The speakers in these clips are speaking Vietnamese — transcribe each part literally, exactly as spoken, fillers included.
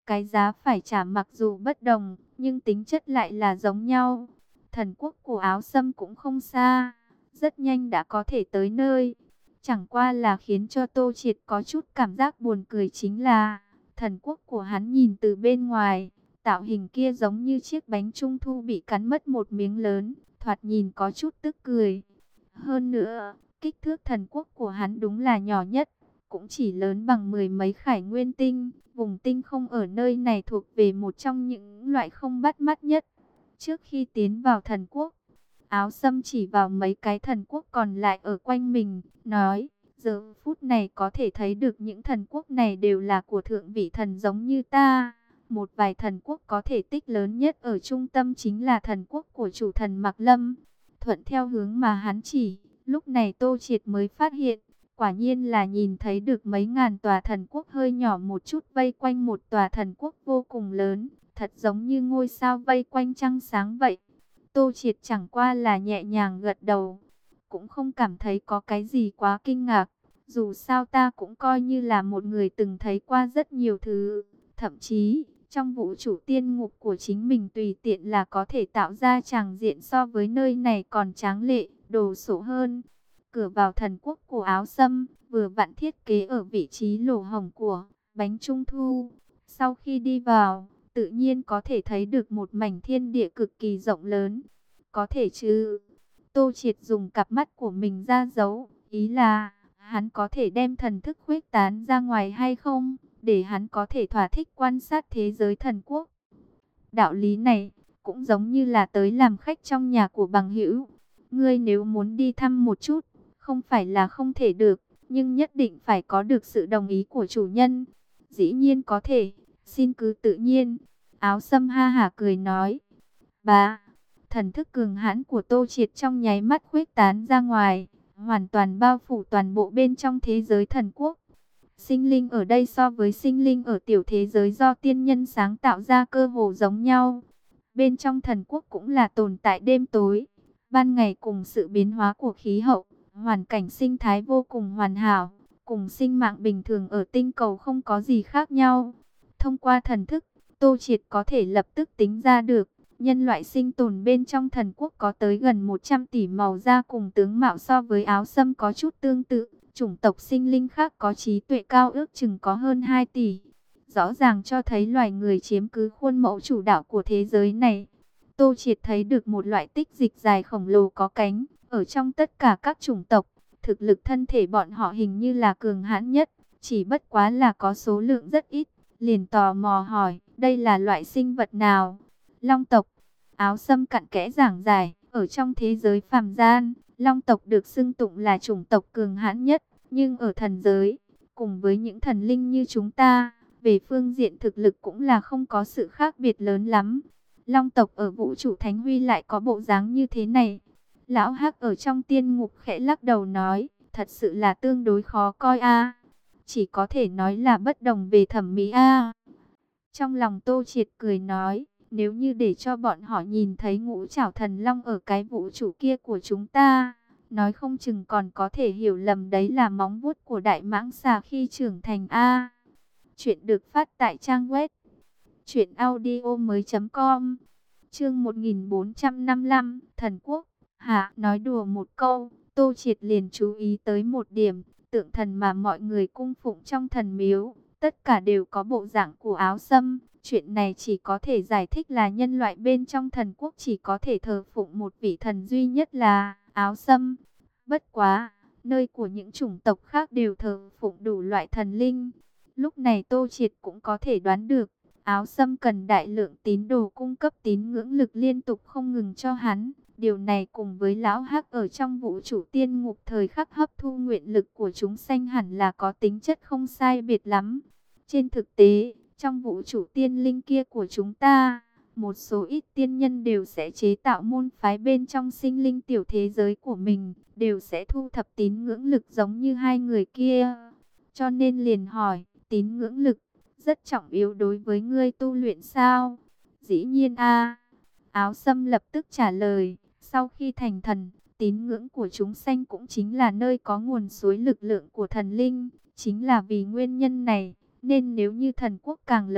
Cái giá phải trả mặc dù bất đồng, nhưng tính chất lại là giống nhau. Thần quốc của Áo Sâm cũng không xa, rất nhanh đã có thể tới nơi. Chẳng qua là khiến cho Tô Triệt có chút cảm giác buồn cười chính là thần quốc của hắn nhìn từ bên ngoài, tạo hình kia giống như chiếc bánh trung thu bị cắn mất một miếng lớn, thoạt nhìn có chút tức cười. Hơn nữa, kích thước thần quốc của hắn đúng là nhỏ nhất, cũng chỉ lớn bằng mười mấy khải nguyên tinh. Vùng tinh không ở nơi này thuộc về một trong những loại không bắt mắt nhất. Trước khi tiến vào thần quốc, Áo Sâm chỉ vào mấy cái thần quốc còn lại ở quanh mình, nói, giờ phút này có thể thấy được những thần quốc này đều là của thượng vị thần giống như ta. Một vài thần quốc có thể tích lớn nhất ở trung tâm chính là thần quốc của chủ thần Mạc Lâm. Thuận theo hướng mà hắn chỉ, lúc này Tô Triệt mới phát hiện, quả nhiên là nhìn thấy được mấy ngàn tòa thần quốc hơi nhỏ một chút vây quanh một tòa thần quốc vô cùng lớn, thật giống như ngôi sao vây quanh trăng sáng vậy. Tô Triệt chẳng qua là nhẹ nhàng gật đầu, cũng không cảm thấy có cái gì quá kinh ngạc. Dù sao ta cũng coi như là một người từng thấy qua rất nhiều thứ, thậm chí trong vũ trụ tiên ngục của chính mình tùy tiện là có thể tạo ra tràng diện so với nơi này còn tráng lệ, đồ sộ hơn. Cửa vào thần quốc của Áo Sâm vừa vặn thiết kế ở vị trí lỗ hổng của bánh trung thu. Sau khi đi vào, tự nhiên có thể thấy được một mảnh thiên địa cực kỳ rộng lớn. Có thể chứ? Tô Triệt dùng cặp mắt của mình ra dấu, ý là hắn có thể đem thần thức khuếch tán ra ngoài hay không, để hắn có thể thỏa thích quan sát thế giới thần quốc. Đạo lý này cũng giống như là tới làm khách trong nhà của bằng hữu. Ngươi nếu muốn đi thăm một chút, không phải là không thể được, nhưng nhất định phải có được sự đồng ý của chủ nhân. Dĩ nhiên có thể, xin cứ tự nhiên. Áo Sâm ha hả cười nói. Bà, thần thức cường hãn của Tô Triệt trong nháy mắt khuếch tán ra ngoài, hoàn toàn bao phủ toàn bộ bên trong thế giới thần quốc. Sinh linh ở đây so với sinh linh ở tiểu thế giới do tiên nhân sáng tạo ra cơ hồ giống nhau. Bên trong thần quốc cũng là tồn tại đêm tối, ban ngày cùng sự biến hóa của khí hậu, hoàn cảnh sinh thái vô cùng hoàn hảo, cùng sinh mạng bình thường ở tinh cầu không có gì khác nhau. Thông qua thần thức, Tô Triệt có thể lập tức tính ra được, nhân loại sinh tồn bên trong thần quốc có tới gần một trăm tỷ màu da cùng tướng mạo so với Áo Sâm có chút tương tự. Chủng tộc sinh linh khác có trí tuệ cao ước chừng có hơn hai tỷ. Rõ ràng cho thấy loài người chiếm cứ khuôn mẫu chủ đạo của thế giới này. Tô Triệt thấy được một loại tích dịch dài khổng lồ có cánh. Ở trong tất cả các chủng tộc, thực lực thân thể bọn họ hình như là cường hãn nhất. Chỉ bất quá là có số lượng rất ít. Liền tò mò hỏi, đây là loại sinh vật nào? Long tộc. Áo Sâm cặn kẽ giảng giải, ở trong thế giới phàm gian, Long tộc được xưng tụng là chủng tộc cường hãn nhất, nhưng ở thần giới, cùng với những thần linh như chúng ta, về phương diện thực lực cũng là không có sự khác biệt lớn lắm. Long tộc ở vũ trụ Thánh Huy lại có bộ dáng như thế này. Lão Hắc ở trong tiên ngục khẽ lắc đầu nói, thật sự là tương đối khó coi a. Chỉ có thể nói là bất đồng về thẩm mỹ a. Trong lòng Tô Triệt cười nói, nếu như để cho bọn họ nhìn thấy ngũ trảo thần long ở cái vũ trụ kia của chúng ta, nói không chừng còn có thể hiểu lầm đấy là móng vuốt của đại mãng xà khi trưởng thành a. Chuyện được phát tại trang web truyện audio mới chấm com. Chương một nghìn bốn trăm năm mươi lăm, Thần Quốc. Hả, nói đùa một câu, Tô Triệt liền chú ý tới một điểm, tượng thần mà mọi người cung phụng trong thần miếu, tất cả đều có bộ dạng của Áo Sâm. Chuyện này chỉ có thể giải thích là nhân loại bên trong thần quốc chỉ có thể thờ phụng một vị thần duy nhất là Áo Sâm. Bất quá, nơi của những chủng tộc khác đều thờ phụng đủ loại thần linh. Lúc này Tô Triệt cũng có thể đoán được, Áo Sâm cần đại lượng tín đồ cung cấp tín ngưỡng lực liên tục không ngừng cho hắn. Điều này cùng với Lão Hắc ở trong vũ trụ tiên ngục thời khắc hấp thu nguyện lực của chúng sanh hẳn là có tính chất không sai biệt lắm. Trên thực tế, trong vũ trụ tiên linh kia của chúng ta, một số ít tiên nhân đều sẽ chế tạo môn phái bên trong sinh linh tiểu thế giới của mình, đều sẽ thu thập tín ngưỡng lực giống như hai người kia. Cho nên liền hỏi, tín ngưỡng lực rất trọng yếu đối với ngươi tu luyện sao? Dĩ nhiên a. Áo Sâm lập tức trả lời, sau khi thành thần, tín ngưỡng của chúng sanh cũng chính là nơi có nguồn suối lực lượng của thần linh. Chính là vì nguyên nhân này, nên nếu như thần quốc càng lớn,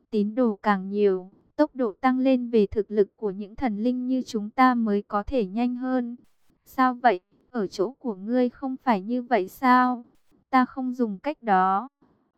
tín đồ càng nhiều, tốc độ tăng lên về thực lực của những thần linh như chúng ta mới có thể nhanh hơn. Sao vậy? Ở chỗ của ngươi không phải như vậy sao? Ta không dùng cách đó.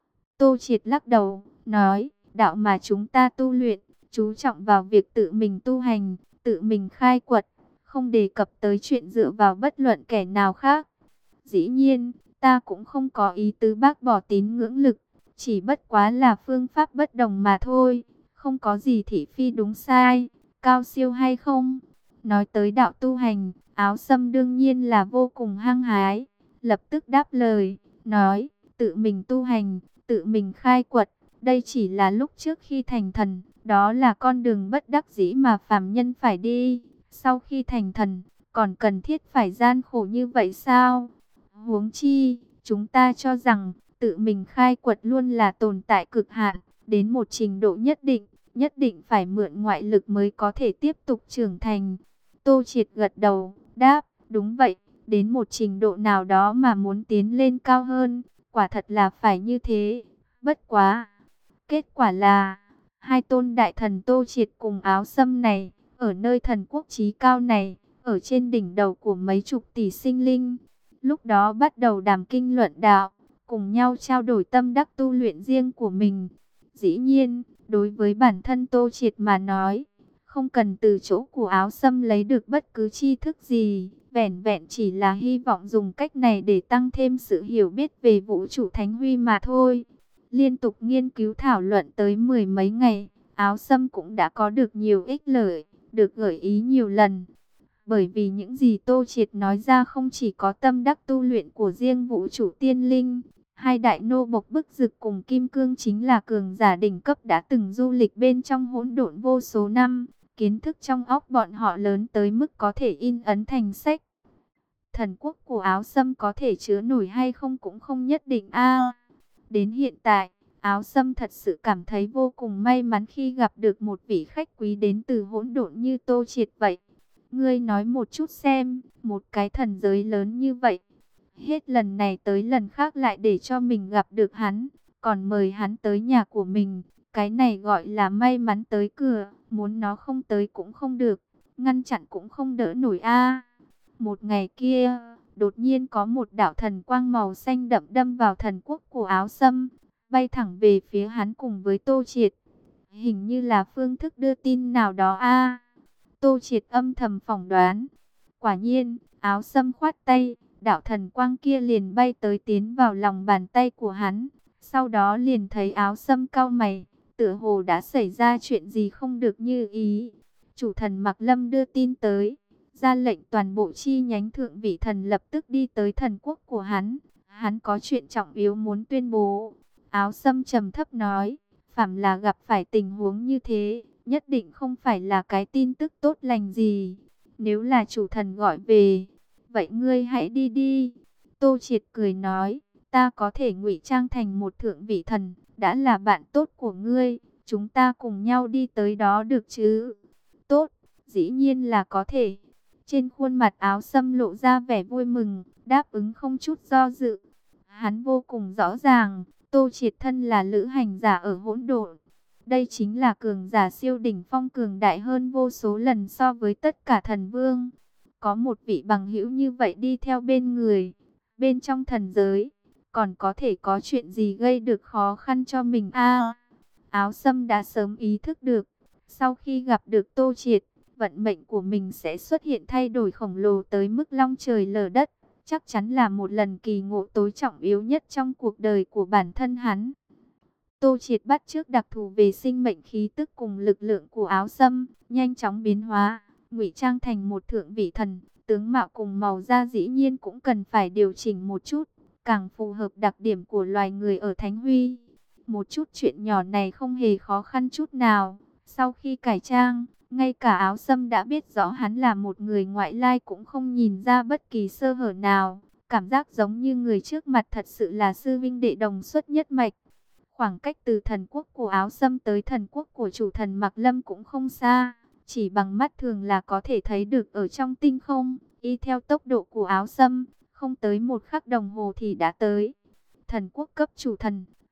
Tô Triệt lắc đầu, nói, đạo mà chúng ta tu luyện, chú trọng vào việc tự mình tu hành, tự mình khai quật, không đề cập tới chuyện dựa vào bất luận kẻ nào khác. Dĩ nhiên, ta cũng không có ý tứ bác bỏ tín ngưỡng lực, chỉ bất quá là phương pháp bất đồng mà thôi, không có gì thị phi đúng sai, cao siêu hay không. Nói tới đạo tu hành, Áo Sâm đương nhiên là vô cùng hăng hái, lập tức đáp lời, nói, tự mình tu hành, tự mình khai quật, đây chỉ là lúc trước khi thành thần, đó là con đường bất đắc dĩ mà phàm nhân phải đi. Sau khi thành thần, còn cần thiết phải gian khổ như vậy sao? Huống chi, chúng ta cho rằng, tự mình khai quật luôn là tồn tại cực hạn, đến một trình độ nhất định, nhất định phải mượn ngoại lực mới có thể tiếp tục trưởng thành. Tô Triệt gật đầu, đáp, đúng vậy, đến một trình độ nào đó mà muốn tiến lên cao hơn, quả thật là phải như thế. Bất quá, kết quả là, hai tôn đại thần Tô Triệt cùng Áo Sâm này, ở nơi thần quốc chí cao này, ở trên đỉnh đầu của mấy chục tỷ sinh linh, lúc đó bắt đầu đàm kinh luận đạo, cùng nhau trao đổi tâm đắc tu luyện riêng của mình. Dĩ nhiên, đối với bản thân Tô Triệt mà nói, không cần từ chỗ của Áo Sâm lấy được bất cứ tri thức gì, vẻn vẹn chỉ là hy vọng dùng cách này để tăng thêm sự hiểu biết về vũ trụ thánh huy mà thôi. Liên tục nghiên cứu thảo luận tới mười mấy ngày, Áo Sâm cũng đã có được nhiều ích lợi, được gợi ý nhiều lần. Bởi vì những gì Tô Triệt nói ra không chỉ có tâm đắc tu luyện của riêng vũ trụ tiên linh, hai đại nô bộc Bức Dực cùng Kim Cương chính là cường giả đỉnh cấp đã từng du lịch bên trong hỗn độn vô số năm, kiến thức trong óc bọn họ lớn tới mức có thể in ấn thành sách. Thần quốc của Áo Sâm có thể chứa nổi hay không cũng không nhất định a. Đến hiện tại, Áo Sâm thật sự cảm thấy vô cùng may mắn khi gặp được một vị khách quý đến từ hỗn độn như Tô Triệt vậy. Ngươi nói một chút xem, một cái thần giới lớn như vậy, hết lần này tới lần khác lại để cho mình gặp được hắn, còn mời hắn tới nhà của mình, cái này gọi là may mắn tới cửa, muốn nó không tới cũng không được, ngăn chặn cũng không đỡ nổi a. Một ngày kia, đột nhiên có một đạo thần quang màu xanh đậm đâm vào thần quốc của Áo Sâm, bay thẳng về phía hắn cùng với Tô Triệt. Hình như là phương thức đưa tin nào đó a. Tô Triệt âm thầm phỏng đoán. Quả nhiên, Áo Sâm khoát tay, đạo thần quang kia liền bay tới tiến vào lòng bàn tay của hắn. Sau đó liền thấy Áo Sâm cau mày, tựa hồ đã xảy ra chuyện gì không được như ý. Chủ thần Mạc Lâm đưa tin tới, ra lệnh toàn bộ chi nhánh thượng vị thần lập tức đi tới thần quốc của hắn. Hắn có chuyện trọng yếu muốn tuyên bố. Áo Sâm trầm thấp nói, phàm là gặp phải tình huống như thế, nhất định không phải là cái tin tức tốt lành gì. Nếu là chủ thần gọi về, vậy ngươi hãy đi đi. Tô Triệt cười nói, ta có thể ngụy trang thành một thượng vị thần, đã là bạn tốt của ngươi, chúng ta cùng nhau đi tới đó được chứ? Tốt, dĩ nhiên là có thể. Trên khuôn mặt Áo Sâm lộ ra vẻ vui mừng, đáp ứng không chút do dự. Hắn vô cùng rõ ràng, Tô Triệt thân là lữ hành giả ở hỗn độn. Đây chính là cường giả siêu đỉnh phong, cường đại hơn vô số lần so với tất cả thần vương. Có một vị bằng hữu như vậy đi theo bên người, bên trong thần giới, còn có thể có chuyện gì gây được khó khăn cho mình a? Áo Sâm đã sớm ý thức được, sau khi gặp được Tô Triệt, vận mệnh của mình sẽ xuất hiện thay đổi khổng lồ tới mức long trời lở đất. Chắc chắn là một lần kỳ ngộ tối trọng yếu nhất trong cuộc đời của bản thân hắn. Tô Triệt bắt chước đặc thù về sinh mệnh khí tức cùng lực lượng của Áo Sâm, nhanh chóng biến hóa, ngụy trang thành một thượng vị thần, tướng mạo cùng màu da dĩ nhiên cũng cần phải điều chỉnh một chút, càng phù hợp đặc điểm của loài người ở Thánh Huy. Một chút chuyện nhỏ này không hề khó khăn chút nào. Sau khi cải trang, ngay cả Áo Sâm đã biết rõ hắn là một người ngoại lai cũng không nhìn ra bất kỳ sơ hở nào. Cảm giác giống như người trước mặt thật sự là sư vinh đệ đồng xuất nhất mạch. Khoảng cách từ thần quốc của Áo Sâm tới thần quốc của chủ thần Mạc Lâm cũng không xa. Chỉ bằng mắt thường là có thể thấy được ở trong tinh không. Y theo tốc độ của Áo Sâm, không tới một khắc đồng hồ thì đã tới. Thần quốc cấp chủ thần,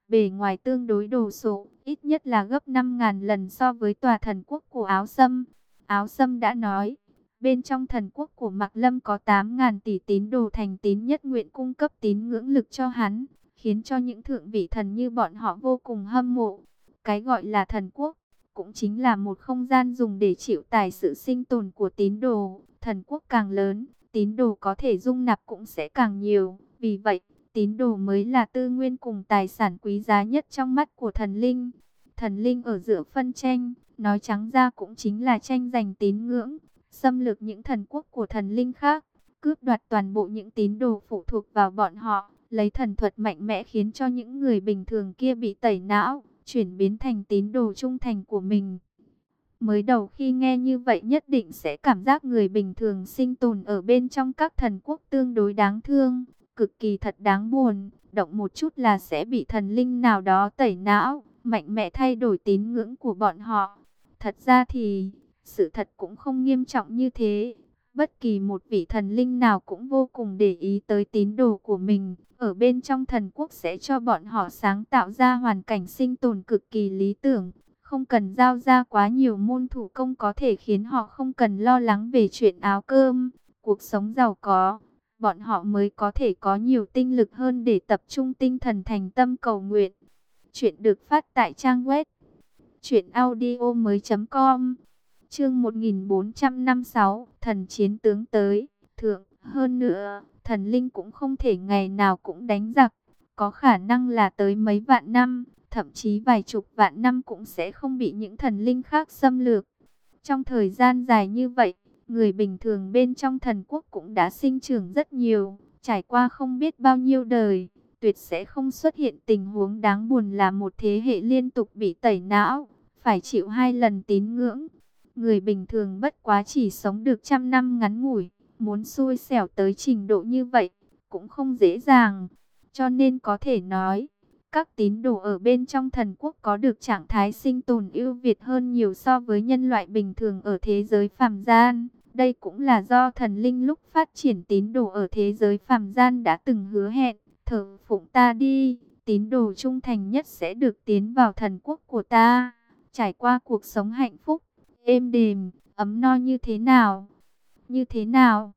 bề ngoài tương đối đồ sộ, ít nhất là gấp năm ngàn lần so với tòa thần quốc của Áo Sâm. Áo Sâm đã nói, bên trong thần quốc của Mạc Lâm có tám ngàn tỷ tín đồ thành tín nhất nguyện cung cấp tín ngưỡng lực cho hắn, khiến cho những thượng vị thần như bọn họ vô cùng hâm mộ. Cái gọi là thần quốc, cũng chính là một không gian dùng để chịu tải sự sinh tồn của tín đồ. Thần quốc càng lớn, tín đồ có thể dung nạp cũng sẽ càng nhiều. Vì vậy, tín đồ mới là tư nguyên cùng tài sản quý giá nhất trong mắt của thần linh. Thần linh ở giữa phân tranh, nói trắng ra cũng chính là tranh giành tín ngưỡng, xâm lược những thần quốc của thần linh khác, cướp đoạt toàn bộ những tín đồ phụ thuộc vào bọn họ, lấy thần thuật mạnh mẽ khiến cho những người bình thường kia bị tẩy não, chuyển biến thành tín đồ trung thành của mình. Mới đầu khi nghe như vậy nhất định sẽ cảm giác người bình thường sinh tồn ở bên trong các thần quốc tương đối đáng thương, cực kỳ thật đáng buồn, động một chút là sẽ bị thần linh nào đó tẩy não, mạnh mẽ thay đổi tín ngưỡng của bọn họ. Thật ra thì, sự thật cũng không nghiêm trọng như thế. Bất kỳ một vị thần linh nào cũng vô cùng để ý tới tín đồ của mình. Ở bên trong thần quốc sẽ cho bọn họ sáng tạo ra hoàn cảnh sinh tồn cực kỳ lý tưởng. Không cần giao ra quá nhiều môn thủ công có thể khiến họ không cần lo lắng về chuyện áo cơm, cuộc sống giàu có. Bọn họ mới có thể có nhiều tinh lực hơn để tập trung tinh thần thành tâm cầu nguyện. Chuyện được phát tại trang web truyện audio mới chấm com. Chương một nghìn bốn trăm năm mươi sáu, thần chiến tướng tới, thượng, hơn nữa, thần linh cũng không thể ngày nào cũng đánh giặc, có khả năng là tới mấy vạn năm, thậm chí vài chục vạn năm cũng sẽ không bị những thần linh khác xâm lược. Trong thời gian dài như vậy, người bình thường bên trong thần quốc cũng đã sinh trưởng rất nhiều, trải qua không biết bao nhiêu đời, tuyệt sẽ không xuất hiện tình huống đáng buồn là một thế hệ liên tục bị tẩy não, phải chịu hai lần tín ngưỡng. Người bình thường bất quá chỉ sống được trăm năm ngắn ngủi, muốn xui xẻo tới trình độ như vậy, cũng không dễ dàng. Cho nên có thể nói, các tín đồ ở bên trong thần quốc có được trạng thái sinh tồn ưu việt hơn nhiều so với nhân loại bình thường ở thế giới phàm gian. Đây cũng là do thần linh lúc phát triển tín đồ ở thế giới phàm gian đã từng hứa hẹn, thờ phụng ta đi, tín đồ trung thành nhất sẽ được tiến vào thần quốc của ta, trải qua cuộc sống hạnh phúc, êm đềm, ấm no như thế nào? Như thế nào?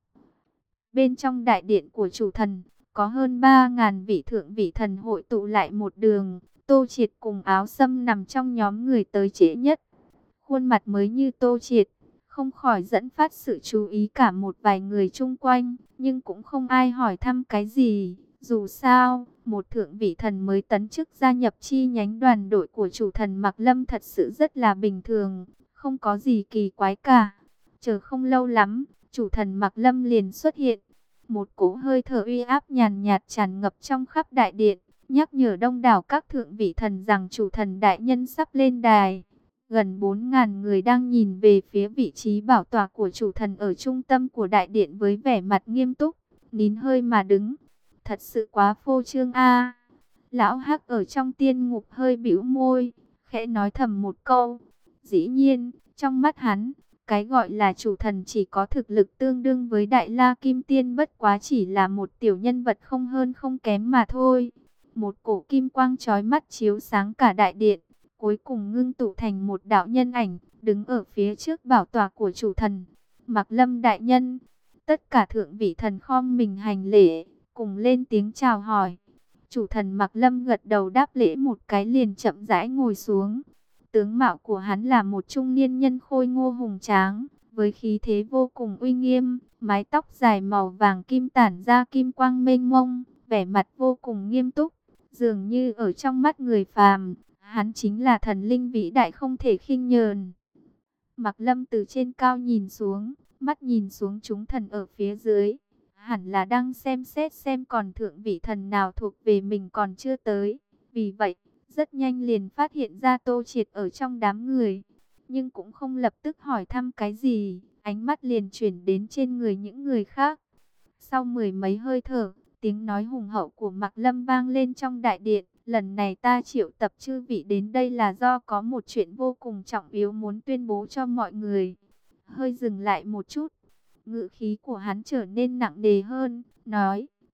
Bên trong đại điện của chủ thần, có hơn ba ngàn vị thượng vị thần hội tụ lại một đường. Tô Triệt cùng Áo Sâm nằm trong nhóm người tới trễ nhất. Khuôn mặt mới như Tô Triệt, không khỏi dẫn phát sự chú ý cả một vài người chung quanh. Nhưng cũng không ai hỏi thăm cái gì. Dù sao, một thượng vị thần mới tấn chức gia nhập chi nhánh đoàn đội của chủ thần Mạc Lâm thật sự rất là bình thường. Không có gì kỳ quái cả. Chờ không lâu lắm, chủ thần Mạc Lâm liền xuất hiện. Một cỗ hơi thở uy áp nhàn nhạt tràn ngập trong khắp đại điện, nhắc nhở đông đảo các thượng vị thần rằng chủ thần đại nhân sắp lên đài. Gần bốn ngàn người đang nhìn về phía vị trí bảo tọa của chủ thần ở trung tâm của đại điện với vẻ mặt nghiêm túc, nín hơi mà đứng. Thật sự quá phô trương a. Lão Hắc ở trong tiên ngục hơi bĩu môi, khẽ nói thầm một câu. Dĩ nhiên, trong mắt hắn, cái gọi là chủ thần chỉ có thực lực tương đương với Đại La Kim Tiên, bất quá chỉ là một tiểu nhân vật không hơn không kém mà thôi. Một cổ kim quang chói mắt chiếu sáng cả đại điện, cuối cùng ngưng tụ thành một đạo nhân ảnh, đứng ở phía trước bảo tọa của chủ thần. Mạc Lâm đại nhân, tất cả thượng vị thần khom mình hành lễ, cùng lên tiếng chào hỏi. Chủ thần Mạc Lâm gật đầu đáp lễ một cái liền chậm rãi ngồi xuống. Tướng mạo của hắn là một trung niên nhân khôi ngô hùng tráng, với khí thế vô cùng uy nghiêm, mái tóc dài màu vàng kim tản ra kim quang mênh mông, vẻ mặt vô cùng nghiêm túc, dường như ở trong mắt người phàm, hắn chính là thần linh vĩ đại không thể khinh nhờn. Mạc Lâm từ trên cao nhìn xuống, mắt nhìn xuống chúng thần ở phía dưới, hẳn là đang xem xét xem còn thượng vị thần nào thuộc về mình còn chưa tới, vì vậy rất nhanh liền phát hiện ra Tô Triệt ở trong đám người, nhưng cũng không lập tức hỏi thăm cái gì, ánh mắt liền chuyển đến trên người những người khác. Sau mười mấy hơi thở, tiếng nói hùng hậu của Mạc Lâm vang lên trong đại điện. Lần này ta triệu tập chư vị đến đây là do có một chuyện vô cùng trọng yếu muốn tuyên bố cho mọi người. Hơi dừng lại một chút, ngữ khí của hắn trở nên nặng nề hơn, nói,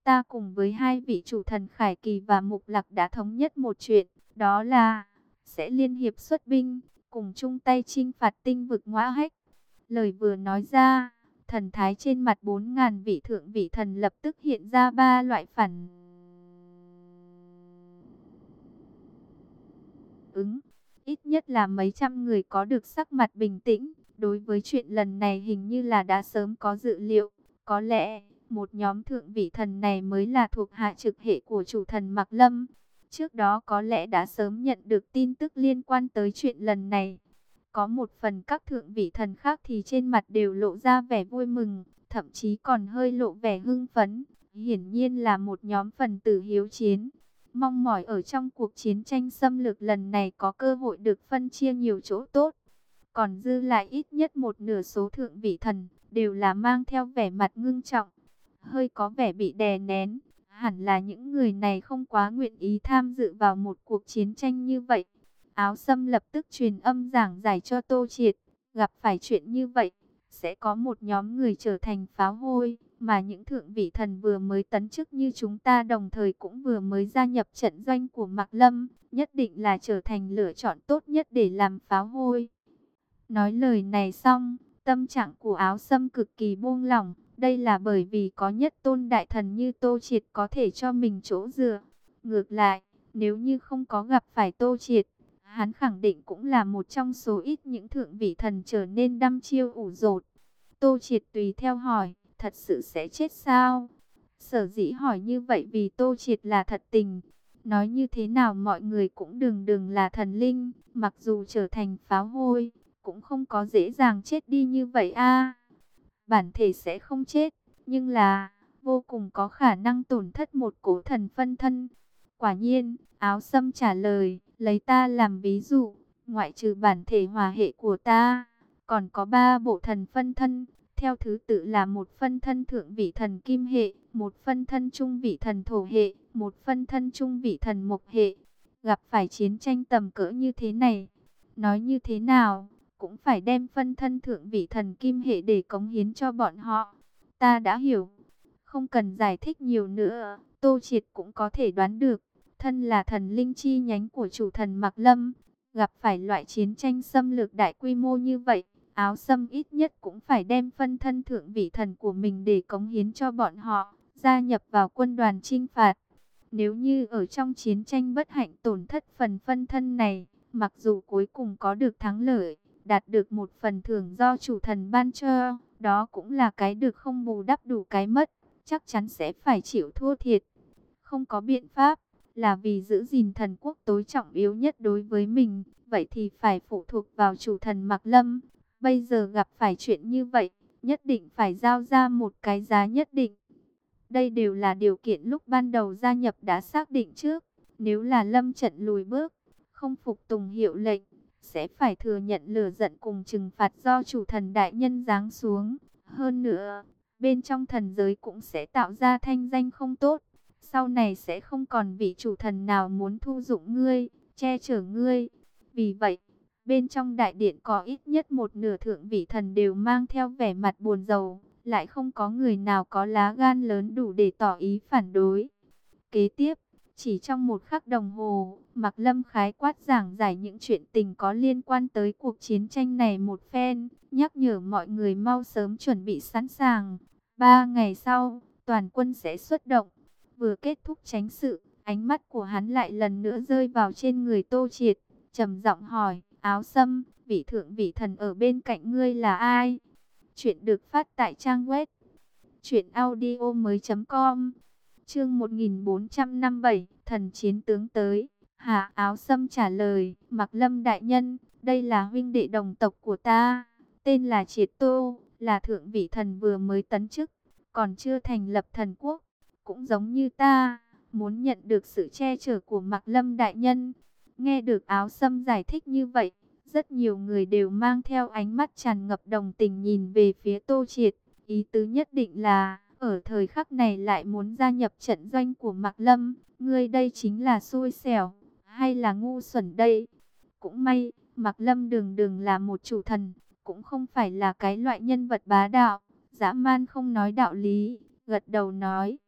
ta cùng với hai vị chủ thần Khải Kỳ và Mục Lạc đã thống nhất một chuyện, đó là sẽ liên hiệp xuất binh, cùng chung tay chinh phạt tinh vực Ngõa Hách. Lời vừa nói ra, thần thái trên mặt bốn ngàn vị thượng vị thần lập tức hiện ra ba loại phản ứng. Ít nhất là mấy trăm người có được sắc mặt bình tĩnh. Đối với chuyện lần này hình như là đã sớm có dự liệu. Có lẽ, một nhóm thượng vị thần này mới là thuộc hạ trực hệ của chủ thần Mạc Lâm. Trước đó có lẽ đã sớm nhận được tin tức liên quan tới chuyện lần này. Có một phần các thượng vị thần khác thì trên mặt đều lộ ra vẻ vui mừng, thậm chí còn hơi lộ vẻ hưng phấn. Hiển nhiên là một nhóm phần tử hiếu chiến, mong mỏi ở trong cuộc chiến tranh xâm lược lần này có cơ hội được phân chia nhiều chỗ tốt. Còn dư lại ít nhất một nửa số thượng vị thần, đều là mang theo vẻ mặt ngưng trọng, hơi có vẻ bị đè nén. Hẳn là những người này không quá nguyện ý tham dự vào một cuộc chiến tranh như vậy. Áo Sâm lập tức truyền âm giảng giải cho Tô Triệt, gặp phải chuyện như vậy, sẽ có một nhóm người trở thành pháo hôi, mà những thượng vị thần vừa mới tấn chức như chúng ta đồng thời cũng vừa mới gia nhập trận doanh của Mạc Lâm, nhất định là trở thành lựa chọn tốt nhất để làm pháo hôi. Nói lời này xong, tâm trạng của Áo Sâm cực kỳ buông lỏng, đây là bởi vì có nhất tôn đại thần như Tô Triệt có thể cho mình chỗ dựa. Ngược lại, nếu như không có gặp phải Tô Triệt, hắn khẳng định cũng là một trong số ít những thượng vị thần trở nên đăm chiêu ủ dột. Tô Triệt tùy theo hỏi, thật sự sẽ chết sao? Sở dĩ hỏi như vậy vì Tô Triệt là thật tình. Nói như thế nào mọi người cũng đừng đừng là thần linh, mặc dù trở thành pháo hôi, cũng không có dễ dàng chết đi như vậy a. Bản thể sẽ không chết, nhưng là vô cùng có khả năng tổn thất một cố thần phân thân. Quả nhiên, Áo Sâm trả lời, lấy ta làm ví dụ, ngoại trừ bản thể hỏa hệ của ta, còn có ba bộ thần phân thân, theo thứ tự là một phân thân thượng vị thần kim hệ, một phân thân trung vị thần thổ hệ, một phân thân trung vị thần mộc hệ. Gặp phải chiến tranh tầm cỡ như thế này, nói như thế nào cũng phải đem phân thân thượng vị thần kim hệ để cống hiến cho bọn họ. Ta đã hiểu, không cần giải thích nhiều nữa, Tô Triệt cũng có thể đoán được, thân là thần linh chi nhánh của chủ thần Mạc Lâm, gặp phải loại chiến tranh xâm lược đại quy mô như vậy, Áo Sâm ít nhất cũng phải đem phân thân thượng vị thần của mình để cống hiến cho bọn họ, gia nhập vào quân đoàn chinh phạt. Nếu như ở trong chiến tranh bất hạnh tổn thất phần phân thân này, mặc dù cuối cùng có được thắng lợi, đạt được một phần thưởng do chủ thần ban cho, đó cũng là cái được không bù đắp đủ cái mất, chắc chắn sẽ phải chịu thua thiệt. Không có biện pháp, là vì giữ gìn thần quốc tối trọng yếu nhất đối với mình, vậy thì phải phụ thuộc vào chủ thần Mạc Lâm. Bây giờ gặp phải chuyện như vậy, nhất định phải giao ra một cái giá nhất định. Đây đều là điều kiện lúc ban đầu gia nhập đã xác định trước. Nếu là lâm trận lùi bước, không phục tùng hiệu lệnh, sẽ phải thừa nhận lửa giận cùng trừng phạt do chủ thần đại nhân giáng xuống. Hơn nữa, bên trong thần giới cũng sẽ tạo ra thanh danh không tốt. Sau này sẽ không còn vị chủ thần nào muốn thu dụng ngươi, che chở ngươi. Vì vậy, bên trong đại điện có ít nhất một nửa thượng vị thần đều mang theo vẻ mặt buồn rầu, lại không có người nào có lá gan lớn đủ để tỏ ý phản đối. Kế tiếp, chỉ trong một khắc đồng hồ, Mạc Lâm khái quát giảng giải những chuyện tình có liên quan tới cuộc chiến tranh này một phen, nhắc nhở mọi người mau sớm chuẩn bị sẵn sàng. Ba ngày sau, toàn quân sẽ xuất động. Vừa kết thúc chánh sự, ánh mắt của hắn lại lần nữa rơi vào trên người Tô Triệt, trầm giọng hỏi, Áo Sâm, vị thượng vị thần ở bên cạnh ngươi là ai? Chuyện được phát tại trang web truyện audio mới chấm com. Chương một nghìn bốn trăm năm mươi bảy, thần chiến tướng tới. Hạ Áo Sâm trả lời, Mạc Lâm đại nhân, đây là huynh đệ đồng tộc của ta, tên là Triệt Tô, là thượng vị thần vừa mới tấn chức, còn chưa thành lập thần quốc, cũng giống như ta, muốn nhận được sự che chở của Mạc Lâm đại nhân. Nghe được Áo Sâm giải thích như vậy, rất nhiều người đều mang theo ánh mắt tràn ngập đồng tình nhìn về phía Tô Triệt, ý tứ nhất định là ở thời khắc này lại muốn gia nhập trận doanh của Mạc Lâm, ngươi đây chính là xui xẻo, hay là ngu xuẩn đây? Cũng may, Mạc Lâm đường đường là một chủ thần, cũng không phải là cái loại nhân vật bá đạo, dã man không nói đạo lý, gật đầu nói,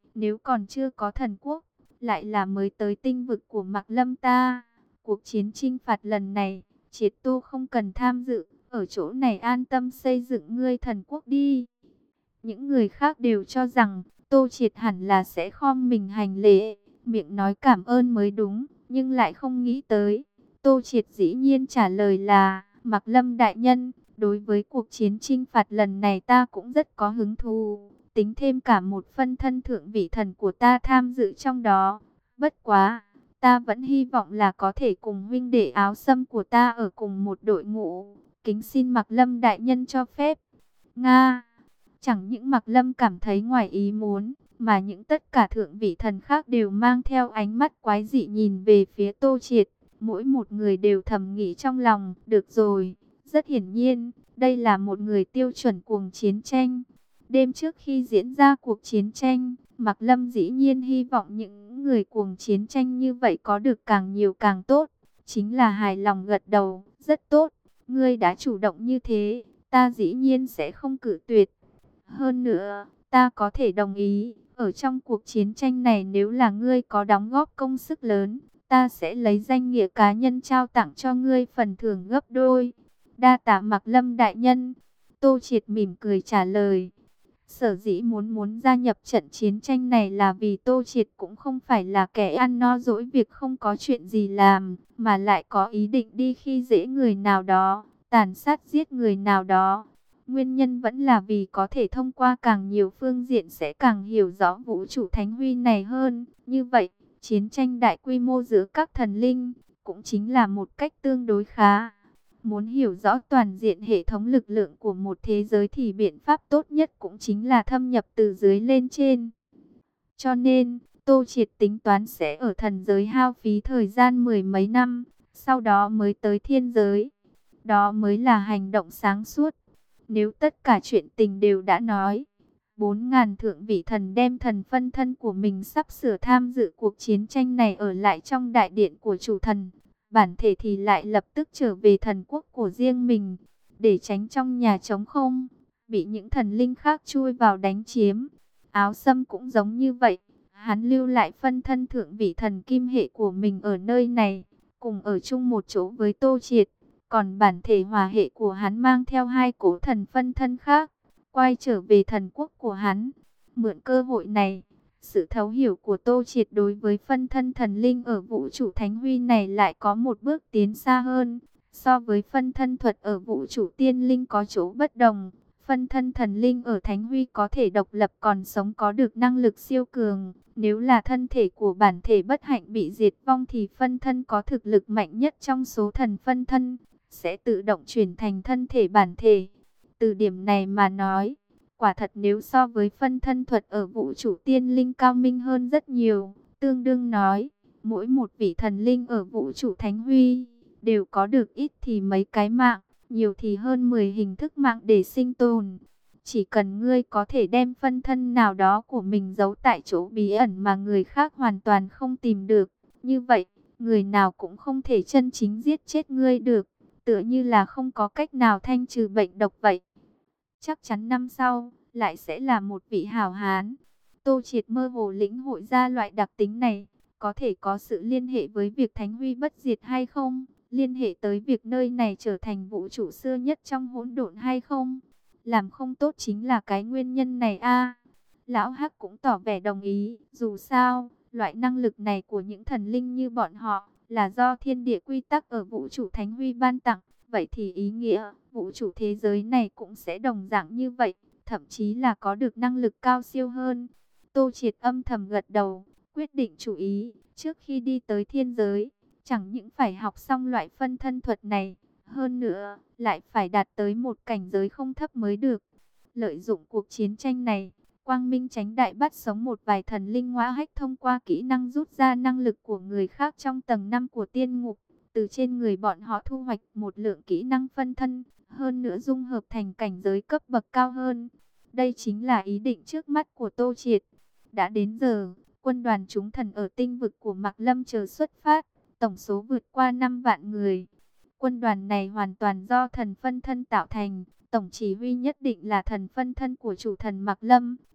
Nếu còn chưa có thần quốc, lại là mới tới tinh vực của Mạc Lâm ta. Cuộc chiến chinh phạt lần này, Triệt Tô không cần tham dự, ở chỗ này an tâm xây dựng ngươi thần quốc đi. Những người khác đều cho rằng Tô Triệt hẳn là sẽ khom mình hành lễ, miệng nói cảm ơn mới đúng, nhưng lại không nghĩ tới. Tô Triệt dĩ nhiên trả lời là, Mạc Lâm đại nhân, đối với cuộc chiến chinh phạt lần này ta cũng rất có hứng thú, tính thêm cả một phân thân thượng vị thần của ta tham dự trong đó. Bất quá, ta vẫn hy vọng là có thể cùng huynh đệ áo sâm của ta ở cùng một đội ngũ, kính xin Mạc Lâm đại nhân cho phép. Nga. Chẳng những Mạc Lâm cảm thấy ngoài ý muốn, mà những tất cả thượng vị thần khác đều mang theo ánh mắt quái dị nhìn về phía Tô Triệt. Mỗi một người đều thầm nghĩ trong lòng, được rồi, rất hiển nhiên, đây là một người tiêu chuẩn cuồng chiến tranh. Đêm trước khi diễn ra cuộc chiến tranh, Mạc Lâm dĩ nhiên hy vọng những người cuồng chiến tranh như vậy có được càng nhiều càng tốt. Chính là hài lòng gật đầu, rất tốt, ngươi đã chủ động như thế, ta dĩ nhiên sẽ không cự tuyệt. Hơn nữa, ta có thể đồng ý, ở trong cuộc chiến tranh này nếu là ngươi có đóng góp công sức lớn, ta sẽ lấy danh nghĩa cá nhân trao tặng cho ngươi phần thưởng gấp đôi. Đa tạ Mạc Lâm đại nhân. Tô Triệt mỉm cười trả lời. Sở dĩ muốn muốn gia nhập trận chiến tranh này là vì Tô Triệt cũng không phải là kẻ ăn no dỗi việc không có chuyện gì làm, mà lại có ý định đi khi dễ người nào đó, tàn sát giết người nào đó. Nguyên nhân vẫn là vì có thể thông qua càng nhiều phương diện sẽ càng hiểu rõ vũ trụ thánh huy này hơn. Như vậy, chiến tranh đại quy mô giữa các thần linh cũng chính là một cách tương đối khá. Muốn hiểu rõ toàn diện hệ thống lực lượng của một thế giới thì biện pháp tốt nhất cũng chính là thâm nhập từ dưới lên trên. Cho nên, Tô Triệt tính toán sẽ ở thần giới hao phí thời gian mười mấy năm, sau đó mới tới thiên giới. Đó mới là hành động sáng suốt. Nếu tất cả chuyện tình đều đã nói, bốn ngàn thượng vị thần đem thần phân thân của mình sắp sửa tham dự cuộc chiến tranh này ở lại trong đại điện của chủ thần. Bản thể thì lại lập tức trở về thần quốc của riêng mình, để tránh trong nhà trống không, bị những thần linh khác chui vào đánh chiếm. Áo Sâm cũng giống như vậy, hắn lưu lại phân thân thượng vị thần kim hệ của mình ở nơi này, cùng ở chung một chỗ với Tô Triệt. Còn bản thể hòa hệ của hắn mang theo hai cố thần phân thân khác, quay trở về thần quốc của hắn. Mượn cơ hội này, sự thấu hiểu của Tô Triệt đối với phân thân thần linh ở vũ trụ thánh huy này lại có một bước tiến xa hơn. So với phân thân thuật ở vũ trụ tiên linh có chỗ bất đồng, phân thân thần linh ở thánh huy có thể độc lập còn sống, có được năng lực siêu cường. Nếu là thân thể của bản thể bất hạnh bị diệt vong thì phân thân có thực lực mạnh nhất trong số thần phân thân sẽ tự động chuyển thành thân thể bản thể. Từ điểm này mà nói, quả thật nếu so với phân thân thuật ở vũ trụ tiên linh cao minh hơn rất nhiều. Tương đương nói, mỗi một vị thần linh ở vũ trụ thánh huy đều có được ít thì mấy cái mạng, nhiều thì hơn mười hình thức mạng để sinh tồn. Chỉ cần ngươi có thể đem phân thân nào đó của mình giấu tại chỗ bí ẩn mà người khác hoàn toàn không tìm được, như vậy, người nào cũng không thể chân chính giết chết ngươi được, tựa như là không có cách nào thanh trừ bệnh độc vậy. Chắc chắn năm sau, lại sẽ là một vị hảo hán. Tô Triệt mơ hồ lĩnh hội ra loại đặc tính này, có thể có sự liên hệ với việc thánh huy bất diệt hay không? Liên hệ tới việc nơi này trở thành vũ trụ xưa nhất trong hỗn độn hay không? Làm không tốt chính là cái nguyên nhân này a. Lão Hắc cũng tỏ vẻ đồng ý, dù sao, loại năng lực này của những thần linh như bọn họ là do thiên địa quy tắc ở vũ trụ thánh huy ban tặng, vậy thì ý nghĩa vũ trụ thế giới này cũng sẽ đồng dạng như vậy, thậm chí là có được năng lực cao siêu hơn. Tô Triệt âm thầm gật đầu, quyết định chú ý, trước khi đi tới thiên giới, chẳng những phải học xong loại phân thân thuật này, hơn nữa, lại phải đạt tới một cảnh giới không thấp mới được. Lợi dụng cuộc chiến tranh này, Quang Minh Chánh Đại bắt sống một vài thần linh ngõa hách thông qua kỹ năng rút ra năng lực của người khác trong tầng năm của tiên ngục. Từ trên người bọn họ thu hoạch một lượng kỹ năng phân thân, hơn nữa dung hợp thành cảnh giới cấp bậc cao hơn. Đây chính là ý định trước mắt của Tô Triệt. Đã đến giờ, quân đoàn chúng thần ở tinh vực của Mạc Lâm chờ xuất phát, tổng số vượt qua năm vạn người. Quân đoàn này hoàn toàn do thần phân thân tạo thành, tổng chỉ huy nhất định là thần phân thân của chủ thần Mạc Lâm,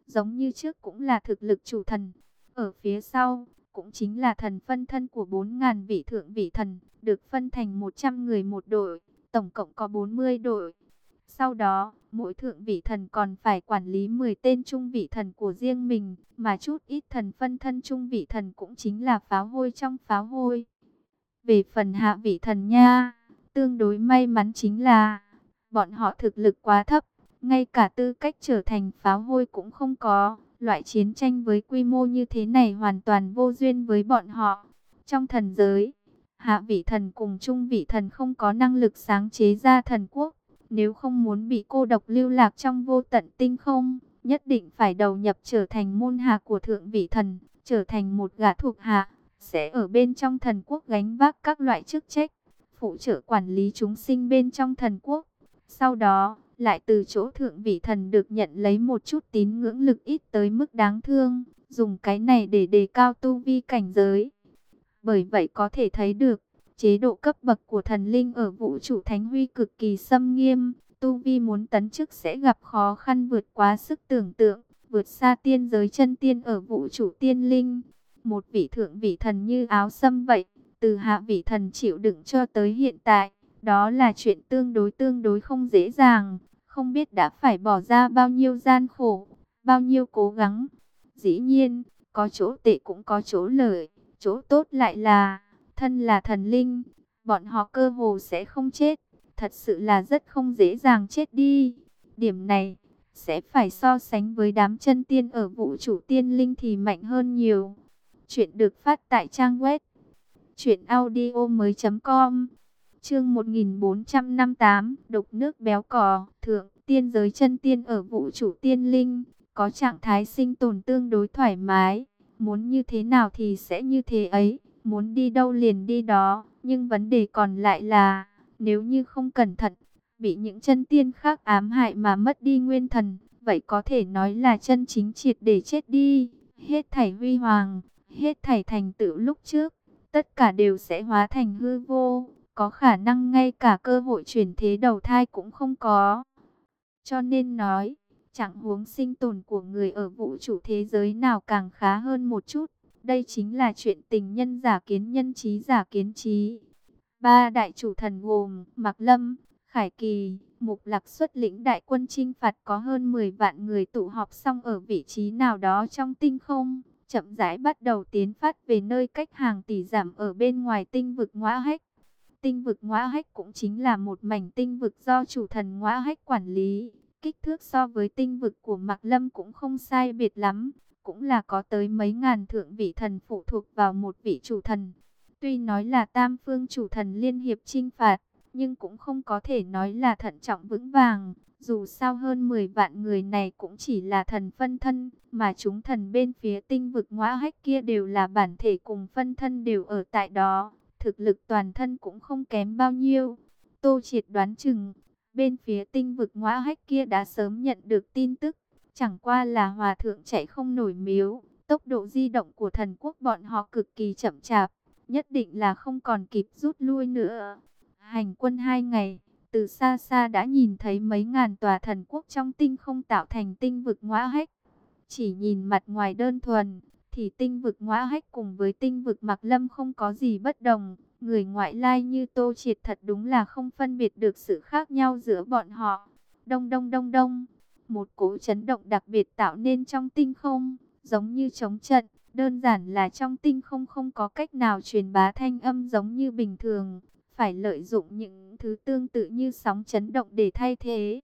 giống như trước cũng là thực lực chủ thần. Ở phía sau, cũng chính là thần phân thân của bốn ngàn vị thượng vị thần, được phân thành một trăm người một đội, tổng cộng có bốn mươi đội. Sau đó, mỗi thượng vị thần còn phải quản lý mười tên trung vị thần của riêng mình, mà chút ít thần phân thân trung vị thần cũng chính là pháo hôi trong pháo hôi. Về phần hạ vị thần nha, tương đối may mắn chính là bọn họ thực lực quá thấp, ngay cả tư cách trở thành pháo hôi cũng không có. Loại chiến tranh với quy mô như thế này hoàn toàn vô duyên với bọn họ. Trong thần giới, hạ vị thần cùng trung vị thần không có năng lực sáng chế ra thần quốc. Nếu không muốn bị cô độc lưu lạc trong vô tận tinh không, nhất định phải đầu nhập trở thành môn hạ của thượng vị thần, trở thành một gã thuộc hạ, sẽ ở bên trong thần quốc gánh vác các loại chức trách, phụ trợ quản lý chúng sinh bên trong thần quốc. Sau đó, lại từ chỗ thượng vị thần được nhận lấy một chút tín ngưỡng lực ít tới mức đáng thương, dùng cái này để đề cao tu vi cảnh giới. Bởi vậy có thể thấy được, chế độ cấp bậc của thần linh ở vũ trụ thánh huy cực kỳ xâm nghiêm, tu vi muốn tấn chức sẽ gặp khó khăn vượt quá sức tưởng tượng, vượt xa tiên giới chân tiên ở vũ trụ tiên linh. Một vị thượng vị thần như Áo Sâm vậy, từ hạ vị thần chịu đựng cho tới hiện tại, đó là chuyện tương đối tương đối không dễ dàng, không biết đã phải bỏ ra bao nhiêu gian khổ, bao nhiêu cố gắng. Dĩ nhiên, có chỗ tệ cũng có chỗ lợi, chỗ tốt lại là, thân là thần linh, bọn họ cơ hồ sẽ không chết, thật sự là rất không dễ dàng chết đi. Điểm này, sẽ phải so sánh với đám chân tiên ở vũ trụ tiên linh thì mạnh hơn nhiều. Chuyện được phát tại trang web truyện audio mới chấm com. Chương một nghìn bốn trăm năm mươi tám, đục nước béo cò. Thượng tiên giới chân tiên ở vũ trụ tiên linh, có trạng thái sinh tồn tương đối thoải mái, muốn như thế nào thì sẽ như thế ấy, muốn đi đâu liền đi đó. Nhưng vấn đề còn lại là, nếu như không cẩn thận, bị những chân tiên khác ám hại mà mất đi nguyên thần, vậy có thể nói là chân chính triệt để chết đi. Hết thảy huy hoàng, hết thảy thành tựu lúc trước, tất cả đều sẽ hóa thành hư vô, có khả năng ngay cả cơ hội chuyển thế đầu thai cũng không có. Cho nên nói, chẳng huống sinh tồn của người ở vũ trụ thế giới nào càng khá hơn một chút. Đây chính là chuyện tình nhân giả kiến nhân, trí giả kiến trí. Ba đại chủ thần gồm Mạc Lâm, Khải Kỳ, Mục Lạc xuất lĩnh đại quân chinh phạt, có hơn mười vạn người tụ họp xong ở vị trí nào đó trong tinh không, chậm rãi bắt đầu tiến phát về nơi cách hàng tỷ dặm ở bên ngoài tinh vực Ngõa Hách. Tinh vực Ngõa Hách cũng chính là một mảnh tinh vực do chủ thần Ngõa Hách quản lý. Kích thước so với tinh vực của Mạc Lâm cũng không sai biệt lắm, cũng là có tới mấy ngàn thượng vị thần phụ thuộc vào một vị chủ thần. Tuy nói là tam phương chủ thần liên hiệp chinh phạt, nhưng cũng không có thể nói là thận trọng vững vàng. Dù sao hơn mười vạn người này cũng chỉ là thần phân thân, mà chúng thần bên phía tinh vực Ngõa Hách kia đều là bản thể cùng phân thân đều ở tại đó. Thực lực toàn thân cũng không kém bao nhiêu. Tô Triệt đoán chừng, bên phía tinh vực Ngõa Hách kia đã sớm nhận được tin tức. Chẳng qua là hòa thượng chạy không nổi miếu. Tốc độ di động của thần quốc bọn họ cực kỳ chậm chạp, nhất định là không còn kịp rút lui nữa. Hành quân hai ngày, từ xa xa đã nhìn thấy mấy ngàn tòa thần quốc trong tinh không tạo thành tinh vực Ngõa Hách. Chỉ nhìn mặt ngoài đơn thuần, thì tinh vực Ngõa Hách cùng với tinh vực Mạc Lâm không có gì bất đồng. Người ngoại lai như Tô Triệt thật đúng là không phân biệt được sự khác nhau giữa bọn họ. Đông đông đông đông, một cỗ chấn động đặc biệt tạo nên trong tinh không, giống như trống trận. Đơn giản là trong tinh không không có cách nào truyền bá thanh âm giống như bình thường, phải lợi dụng những thứ tương tự như sóng chấn động để thay thế.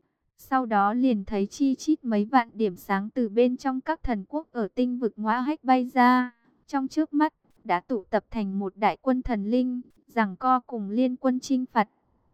Sau đó liền thấy chi chít mấy vạn điểm sáng từ bên trong các thần quốc ở tinh vực Ngõa Hách bay ra. Trong trước mắt, đã tụ tập thành một đại quân thần linh, giằng co cùng liên quân chinh phạt.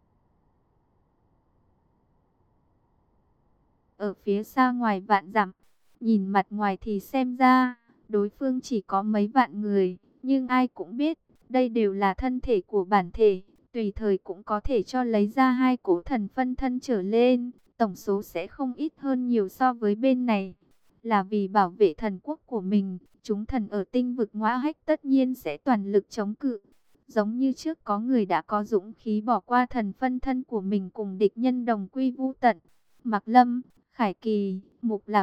Ở phía xa ngoài vạn dặm, nhìn mặt ngoài thì xem ra, đối phương chỉ có mấy vạn người, nhưng ai cũng biết, đây đều là thân thể của bản thể, tùy thời cũng có thể cho lấy ra hai cỗ thần phân thân trở lên, tổng số sẽ không ít hơn nhiều so với bên này. Là vì bảo vệ thần quốc của mình, chúng thần ở tinh vực Ngõa Hách tất nhiên sẽ toàn lực chống cự. Giống như trước có người đã có dũng khí bỏ qua thần phân thân của mình cùng địch nhân đồng quy vu tận. Mạc Lâm, Khải Kỳ, Mục Lạc,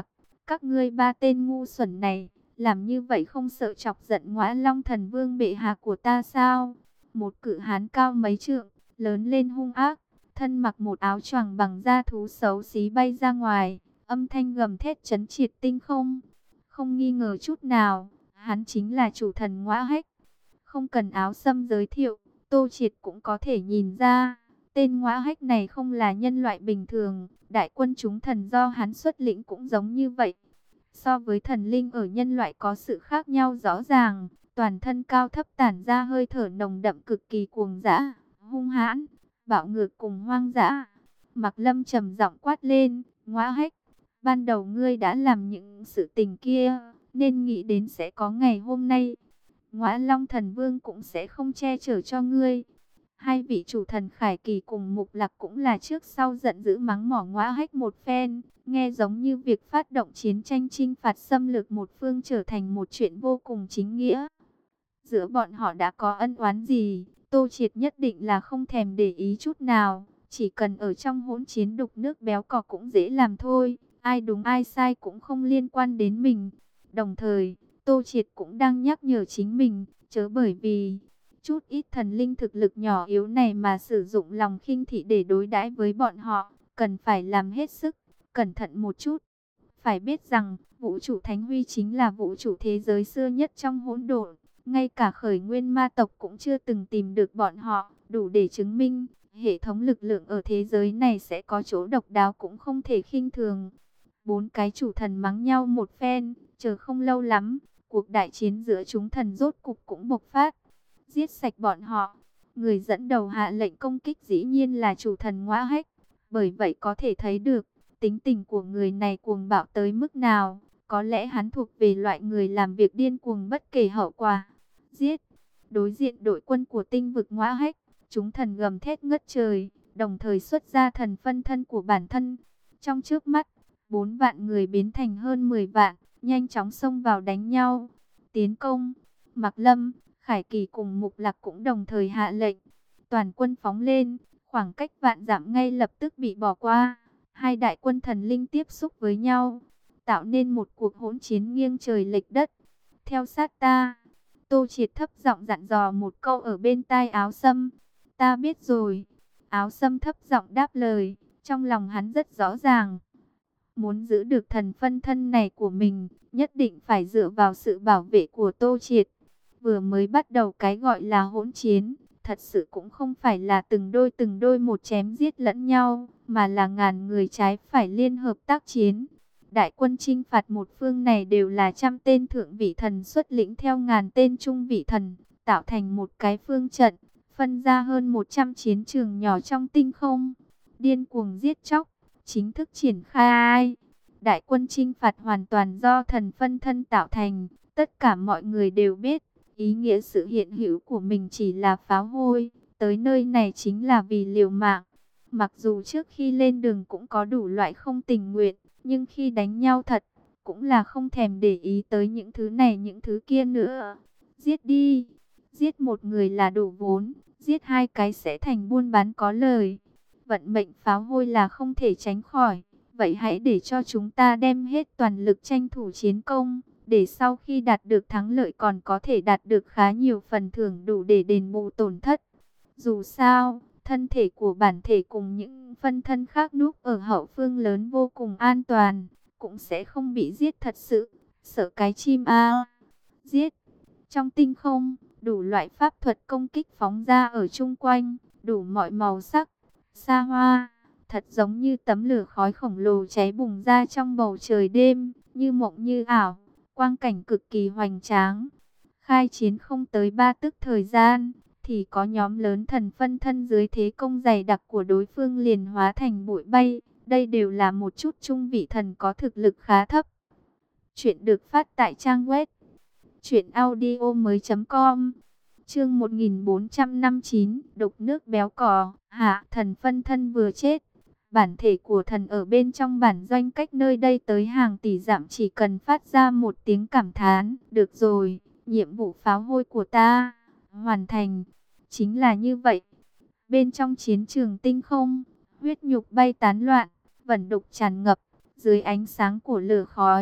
Các ngươi ba tên ngu xuẩn này, làm như vậy không sợ chọc giận Ngõa Long Thần Vương bệ hạ của ta sao? Một cự hán cao mấy trượng, lớn lên hung ác, thân mặc một áo choàng bằng da thú xấu xí bay ra ngoài, âm thanh gầm thét chấn triệt tinh không. Không nghi ngờ chút nào, hắn chính là chủ thần Ngõa Hách. Không cần Áo Sâm giới thiệu, Tô Triệt cũng có thể nhìn ra, tên Ngõa Hách này không là nhân loại bình thường, đại quân chúng thần do hắn xuất lĩnh cũng giống như vậy. So với thần linh ở nhân loại có sự khác nhau rõ ràng, toàn thân cao thấp tản ra hơi thở nồng đậm cực kỳ cuồng dã, hung hãn, bạo ngược cùng hoang dã. Mạc Lâm trầm giọng quát lên, Ngõa Hách, ban đầu ngươi đã làm những sự tình kia, nên nghĩ đến sẽ có ngày hôm nay. Ngõa Long Thần Vương cũng sẽ không che chở cho ngươi. Hai vị chủ thần Khải Kỳ cùng Mục Lạc cũng là trước sau giận dữ mắng mỏ Ngõa Hách một phen, nghe giống như việc phát động chiến tranh chinh phạt xâm lược một phương trở thành một chuyện vô cùng chính nghĩa. Giữa bọn họ đã có ân oán gì, Tô Triệt nhất định là không thèm để ý chút nào, chỉ cần ở trong hỗn chiến đục nước béo cò cũng dễ làm thôi, ai đúng ai sai cũng không liên quan đến mình. Đồng thời, Tô Triệt cũng đang nhắc nhở chính mình, chớ bởi vì chút ít thần linh thực lực nhỏ yếu này mà sử dụng lòng khinh thị để đối đãi với bọn họ, cần phải làm hết sức, cẩn thận một chút. Phải biết rằng, vũ trụ Thánh Huy chính là vũ trụ thế giới xưa nhất trong hỗn độn, ngay cả khởi nguyên ma tộc cũng chưa từng tìm được bọn họ, đủ để chứng minh, hệ thống lực lượng ở thế giới này sẽ có chỗ độc đáo cũng không thể khinh thường. Bốn cái chủ thần mắng nhau một phen, chờ không lâu lắm, cuộc đại chiến giữa chúng thần rốt cục cũng bộc phát. Giết sạch bọn họ, người dẫn đầu hạ lệnh công kích dĩ nhiên là chủ thần Ngõa Hách. Bởi vậy có thể thấy được, tính tình của người này cuồng bạo tới mức nào. Có lẽ hắn thuộc về loại người làm việc điên cuồng bất kể hậu quả. Giết! Đối diện đội quân của tinh vực Ngõa Hách, chúng thần gầm thét ngất trời, đồng thời xuất ra thần phân thân của bản thân. Trong trước mắt, bốn vạn người biến thành hơn mười vạn, nhanh chóng xông vào đánh nhau. Tiến công! Mạc Lâm, Khải Kỳ cùng Mục Lạc cũng đồng thời hạ lệnh. Toàn quân phóng lên, khoảng cách vạn dặm ngay lập tức bị bỏ qua. Hai đại quân thần linh tiếp xúc với nhau, tạo nên một cuộc hỗn chiến nghiêng trời lệch đất. Theo sát ta, Tô Triệt thấp giọng dặn dò một câu ở bên tai Áo Sâm. Ta biết rồi. Áo Sâm thấp giọng đáp lời, trong lòng hắn rất rõ ràng. Muốn giữ được thần phân thân này của mình, nhất định phải dựa vào sự bảo vệ của Tô Triệt. Vừa mới bắt đầu cái gọi là hỗn chiến, thật sự cũng không phải là từng đôi từng đôi một chém giết lẫn nhau, mà là ngàn người trái phải liên hợp tác chiến. Đại quân chinh phạt một phương này đều là trăm tên thượng vị thần xuất lĩnh theo ngàn tên trung vị thần, tạo thành một cái phương trận, phân ra hơn một trăm chiến trường nhỏ trong tinh không. Điên cuồng giết chóc, chính thức triển khai. Đại quân chinh phạt hoàn toàn do thần phân thân tạo thành, tất cả mọi người đều biết. Ý nghĩa sự hiện hữu của mình chỉ là pháo hôi, tới nơi này chính là vì liều mạng. Mặc dù trước khi lên đường cũng có đủ loại không tình nguyện, nhưng khi đánh nhau thật, cũng là không thèm để ý tới những thứ này những thứ kia nữa. Giết đi, giết một người là đủ vốn, giết hai cái sẽ thành buôn bán có lời. Vận mệnh pháo hôi là không thể tránh khỏi, vậy hãy để cho chúng ta đem hết toàn lực tranh thủ chiến công. Để sau khi đạt được thắng lợi còn có thể đạt được khá nhiều phần thưởng đủ để đền bù tổn thất. Dù sao, thân thể của bản thể cùng những phân thân khác núp ở hậu phương lớn vô cùng an toàn, cũng sẽ không bị giết thật sự. Sợ cái chim a giết! Trong tinh không, đủ loại pháp thuật công kích phóng ra ở chung quanh, đủ mọi màu sắc, xa hoa, thật giống như tấm lửa khói khổng lồ cháy bùng ra trong bầu trời đêm, như mộng như ảo. Quang cảnh cực kỳ hoành tráng. Khai chiến không tới ba tức thời gian, thì có nhóm lớn thần phân thân dưới thế công dày đặc của đối phương liền hóa thành bụi bay. Đây đều là một chút trung vị thần có thực lực khá thấp. Chuyện được phát tại trang web truyện audio mới chấm com. Chương một nghìn bốn trăm năm mươi chín, đục nước béo cò. Hạ, thần phân thân vừa chết. Bản thể của thần ở bên trong bản doanh cách nơi đây tới hàng tỷ dặm chỉ cần phát ra một tiếng cảm thán. Được rồi, nhiệm vụ pháo hôi của ta hoàn thành. Chính là như vậy. Bên trong chiến trường tinh không, huyết nhục bay tán loạn, vẩn đục tràn ngập. Dưới ánh sáng của lửa khói,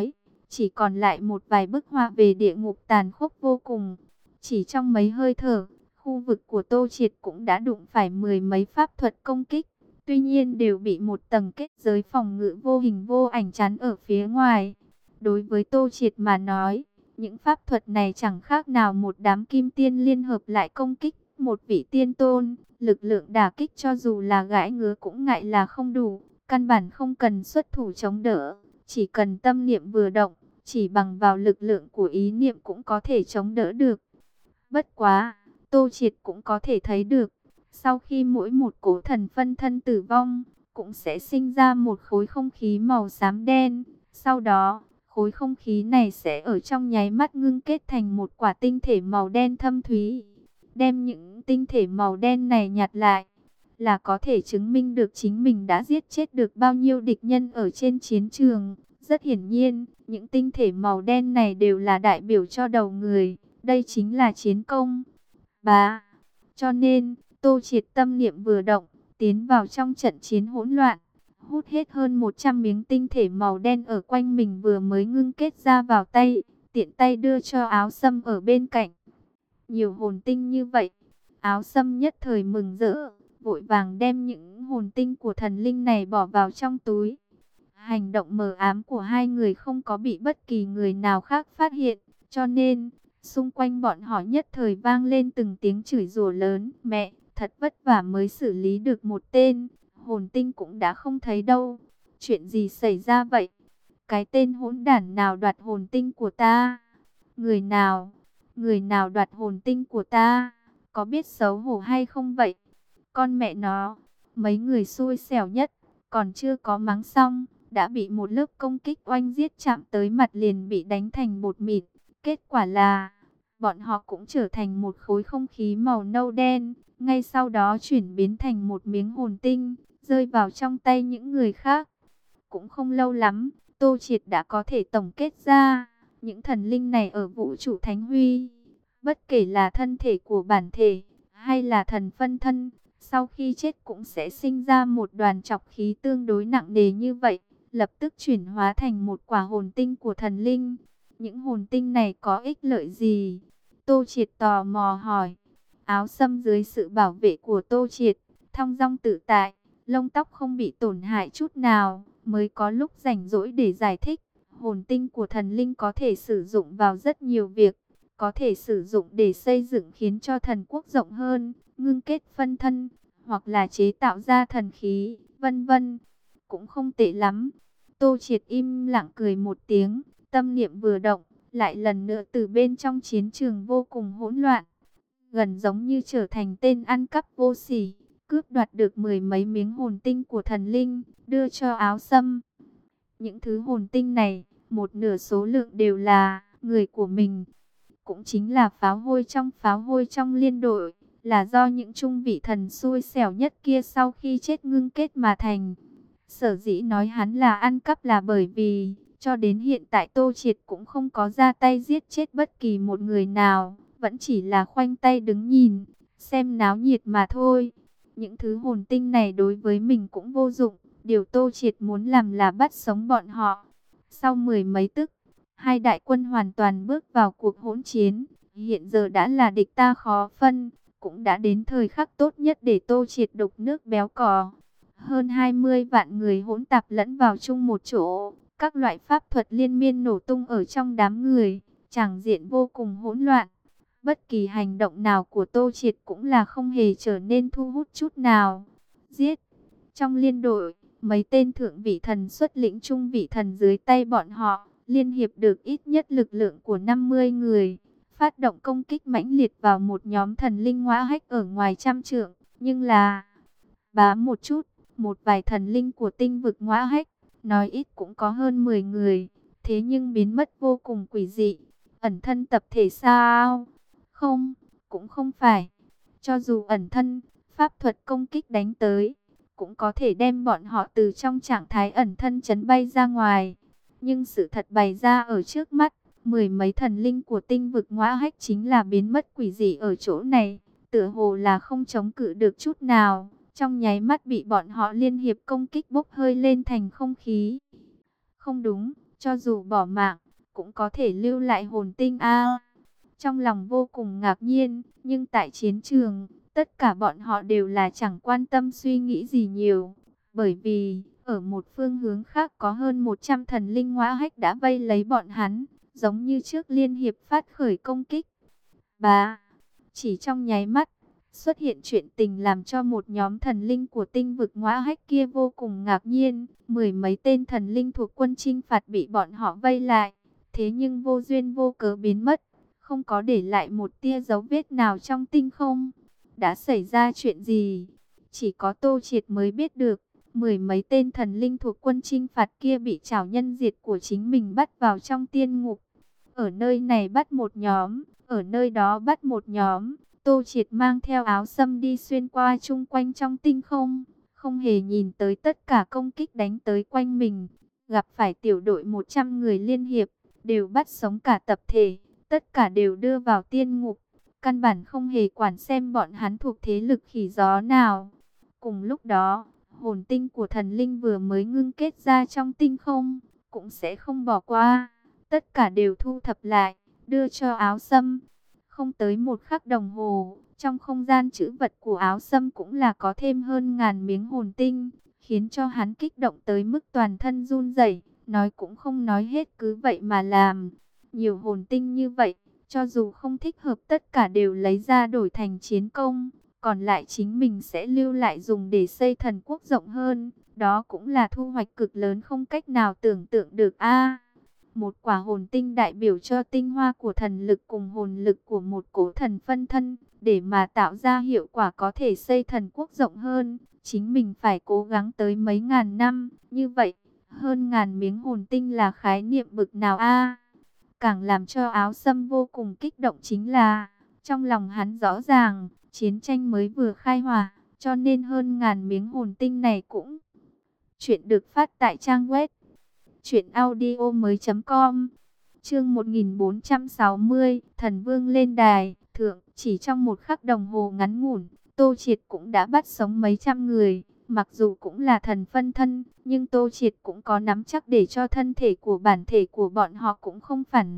chỉ còn lại một vài bức họa về địa ngục tàn khốc vô cùng. Chỉ trong mấy hơi thở, khu vực của Tô Triệt cũng đã đụng phải mười mấy pháp thuật công kích. Tuy nhiên đều bị một tầng kết giới phòng ngự vô hình vô ảnh chắn ở phía ngoài. Đối với Tô Triệt mà nói, những pháp thuật này chẳng khác nào một đám kim tiên liên hợp lại công kích một vị tiên tôn. Lực lượng đả kích cho dù là gãi ngứa cũng ngại là không đủ, căn bản không cần xuất thủ chống đỡ. Chỉ cần tâm niệm vừa động, chỉ bằng vào lực lượng của ý niệm cũng có thể chống đỡ được. Bất quá, Tô Triệt cũng có thể thấy được, sau khi mỗi một cố thần phân thân tử vong, cũng sẽ sinh ra một khối không khí màu xám đen. Sau đó, khối không khí này sẽ ở trong nháy mắt ngưng kết thành một quả tinh thể màu đen thâm thúy. Đem những tinh thể màu đen này nhặt lại, là có thể chứng minh được chính mình đã giết chết được bao nhiêu địch nhân ở trên chiến trường. Rất hiển nhiên, những tinh thể màu đen này đều là đại biểu cho đầu người. Đây chính là chiến công. Bá. Cho nên, Tô Triệt tâm niệm vừa động, tiến vào trong trận chiến hỗn loạn, hút hết hơn một trăm miếng tinh thể màu đen ở quanh mình vừa mới ngưng kết ra vào tay, tiện tay đưa cho Áo Sâm ở bên cạnh. Nhiều hồn tinh như vậy, Áo Sâm nhất thời mừng rỡ, vội vàng đem những hồn tinh của thần linh này bỏ vào trong túi. Hành động mờ ám của hai người không có bị bất kỳ người nào khác phát hiện, cho nên xung quanh bọn họ nhất thời vang lên từng tiếng chửi rủa lớn. Mẹ, thật vất vả mới xử lý được một tên, hồn tinh cũng đã không thấy đâu. Chuyện gì xảy ra vậy? Cái tên hỗn đản nào đoạt hồn tinh của ta? Người nào? Người nào đoạt hồn tinh của ta? Có biết xấu hổ hay không vậy? Con mẹ nó, mấy người xui xẻo nhất, còn chưa có mắng xong, đã bị một lớp công kích oanh giết chạm tới mặt liền bị đánh thành bột mịn. Kết quả là, bọn họ cũng trở thành một khối không khí màu nâu đen, ngay sau đó chuyển biến thành một miếng hồn tinh, rơi vào trong tay những người khác. Cũng không lâu lắm, Tô Triệt đã có thể tổng kết ra, những thần linh này ở vũ trụ Thánh Huy, bất kể là thân thể của bản thể, hay là thần phân thân, sau khi chết cũng sẽ sinh ra một đoàn trọc khí tương đối nặng nề như vậy, lập tức chuyển hóa thành một quả hồn tinh của thần linh. Những hồn tinh này có ích lợi gì? Tô Triệt tò mò hỏi. Áo Sâm dưới sự bảo vệ của Tô Triệt, thong dong tự tại, lông tóc không bị tổn hại chút nào, mới có lúc rảnh rỗi để giải thích. Hồn tinh của thần linh có thể sử dụng vào rất nhiều việc, có thể sử dụng để xây dựng khiến cho thần quốc rộng hơn, ngưng kết phân thân, hoặc là chế tạo ra thần khí, vân vân. Cũng không tệ lắm. Tô Triệt im lặng cười một tiếng, tâm niệm vừa động, lại lần nữa từ bên trong chiến trường vô cùng hỗn loạn, gần giống như trở thành tên ăn cắp vô sỉ, cướp đoạt được mười mấy miếng hồn tinh của thần linh, đưa cho Áo Sâm. Những thứ hồn tinh này, một nửa số lượng đều là người của mình, cũng chính là pháo hôi trong pháo hôi trong liên đội, là do những trung vị thần xui xẻo nhất kia sau khi chết ngưng kết mà thành. Sở dĩ nói hắn là ăn cắp là bởi vì, cho đến hiện tại Tô Triệt cũng không có ra tay giết chết bất kỳ một người nào, vẫn chỉ là khoanh tay đứng nhìn, xem náo nhiệt mà thôi. Những thứ hồn tinh này đối với mình cũng vô dụng, điều Tô Triệt muốn làm là bắt sống bọn họ. Sau mười mấy tức, hai đại quân hoàn toàn bước vào cuộc hỗn chiến, hiện giờ đã là địch ta khó phân, cũng đã đến thời khắc tốt nhất để Tô Triệt đục nước béo cò. Hơn hai mươi vạn người hỗn tạp lẫn vào chung một chỗ, các loại pháp thuật liên miên nổ tung ở trong đám người, tràng diện vô cùng hỗn loạn. Bất kỳ hành động nào của Tô Triệt cũng là không hề trở nên thu hút chút nào. Giết! Trong liên đội, mấy tên thượng vị thần xuất lĩnh trung vị thần dưới tay bọn họ, liên hiệp được ít nhất lực lượng của năm mươi người, phát động công kích mãnh liệt vào một nhóm thần linh ngõa hách ở ngoài trăm trượng. Nhưng là, bá một chút, một vài thần linh của tinh vực ngõa hách, nói ít cũng có hơn mười người, thế nhưng biến mất vô cùng quỷ dị. Ẩn thân tập thể sao? Không, cũng không phải. Cho dù ẩn thân, pháp thuật công kích đánh tới, cũng có thể đem bọn họ từ trong trạng thái ẩn thân chấn bay ra ngoài. Nhưng sự thật bày ra ở trước mắt, mười mấy thần linh của tinh vực ngõa hách chính là biến mất quỷ dị ở chỗ này, tựa hồ là không chống cự được chút nào, trong nháy mắt bị bọn họ liên hiệp công kích bốc hơi lên thành không khí. Không đúng, cho dù bỏ mạng, cũng có thể lưu lại hồn tinh a. Trong lòng vô cùng ngạc nhiên, nhưng tại chiến trường, tất cả bọn họ đều là chẳng quan tâm suy nghĩ gì nhiều. Bởi vì, ở một phương hướng khác có hơn một trăm thần linh ngõa hách đã vây lấy bọn hắn, giống như trước liên hiệp phát khởi công kích. Bà, chỉ trong nháy mắt, xuất hiện chuyện tình làm cho một nhóm thần linh của tinh vực ngõa hách kia vô cùng ngạc nhiên. Mười mấy tên thần linh thuộc quân chinh phạt bị bọn họ vây lại, thế nhưng vô duyên vô cớ biến mất, không có để lại một tia dấu vết nào trong tinh không. Đã xảy ra chuyện gì? Chỉ có Tô Triệt mới biết được. Mười mấy tên thần linh thuộc quân chinh phạt kia bị trảo nhân diệt của chính mình bắt vào trong tiên ngục. Ở nơi này bắt một nhóm, ở nơi đó bắt một nhóm. Tô Triệt mang theo áo sâm đi xuyên qua chung quanh trong tinh không, không hề nhìn tới tất cả công kích đánh tới quanh mình. Gặp phải tiểu đội một trăm người liên hiệp, đều bắt sống cả tập thể, tất cả đều đưa vào tiên ngục. Căn bản không hề quản xem bọn hắn thuộc thế lực khỉ gió nào. Cùng lúc đó, hồn tinh của thần linh vừa mới ngưng kết ra trong tinh không, cũng sẽ không bỏ qua. Tất cả đều thu thập lại, đưa cho áo sâm. Không tới một khắc đồng hồ, trong không gian trữ vật của áo sâm cũng là có thêm hơn ngàn miếng hồn tinh, khiến cho hắn kích động tới mức toàn thân run rẩy, nói cũng không nói hết cứ vậy mà làm. Nhiều hồn tinh như vậy, cho dù không thích hợp tất cả đều lấy ra đổi thành chiến công, còn lại chính mình sẽ lưu lại dùng để xây thần quốc rộng hơn. Đó cũng là thu hoạch cực lớn không cách nào tưởng tượng được a. Một quả hồn tinh đại biểu cho tinh hoa của thần lực cùng hồn lực của một cố thần phân thân, để mà tạo ra hiệu quả có thể xây thần quốc rộng hơn, chính mình phải cố gắng tới mấy ngàn năm. Như vậy, hơn ngàn miếng hồn tinh là khái niệm bực nào a? Càng làm cho áo sâm vô cùng kích động chính là, trong lòng hắn rõ ràng, chiến tranh mới vừa khai hỏa, cho nên hơn ngàn miếng hồn tinh này cũng. Chuyện được phát tại trang web truyện audio mới chấm com. Chương một nghìn bốn trăm sáu mươi, Thần Vương lên đài, thượng, chỉ trong một khắc đồng hồ ngắn ngủn, Tô Triệt cũng đã bắt sống mấy trăm người. Mặc dù cũng là thần phân thân, nhưng Tô Triệt cũng có nắm chắc để cho thân thể của bản thể của bọn họ cũng không phản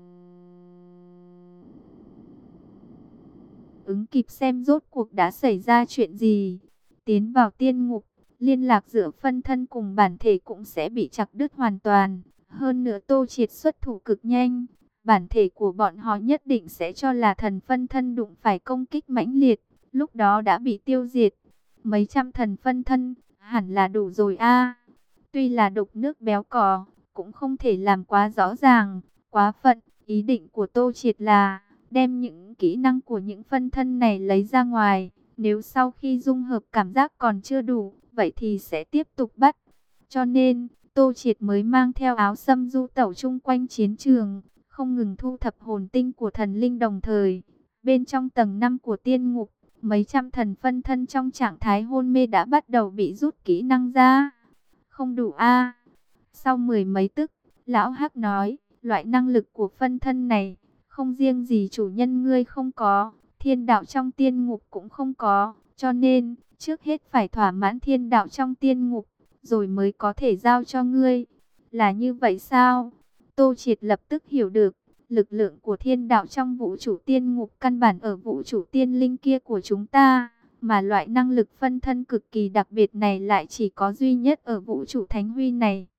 ứng kịp xem rốt cuộc đã xảy ra chuyện gì. Tiến vào tiên ngục, liên lạc giữa phân thân cùng bản thể cũng sẽ bị chặt đứt hoàn toàn. Hơn nữa Tô Triệt xuất thủ cực nhanh, bản thể của bọn họ nhất định sẽ cho là thần phân thân đụng phải công kích mãnh liệt, lúc đó đã bị tiêu diệt. Mấy trăm thần phân thân, hẳn là đủ rồi a. Tuy là đục nước béo cò, cũng không thể làm quá rõ ràng, quá phận. Ý định của Tô Triệt là đem những kỹ năng của những phân thân này lấy ra ngoài. Nếu sau khi dung hợp cảm giác còn chưa đủ, vậy thì sẽ tiếp tục bắt. Cho nên, Tô Triệt mới mang theo áo sâm du tẩu chung quanh chiến trường, không ngừng thu thập hồn tinh của thần linh đồng thời. Bên trong tầng năm của tiên ngục, mấy trăm thần phân thân trong trạng thái hôn mê đã bắt đầu bị rút kỹ năng ra. Không đủ a. Sau mười mấy tức, lão Hắc nói, loại năng lực của phân thân này, không riêng gì chủ nhân ngươi không có, thiên đạo trong tiên ngục cũng không có, cho nên, trước hết phải thỏa mãn thiên đạo trong tiên ngục, rồi mới có thể giao cho ngươi. Là như vậy sao? Tô Triệt lập tức hiểu được, lực lượng của thiên đạo trong vũ trụ tiên ngục căn bản ở vũ trụ tiên linh kia của chúng ta, mà loại năng lực phân thân cực kỳ đặc biệt này lại chỉ có duy nhất ở vũ trụ thánh huy này.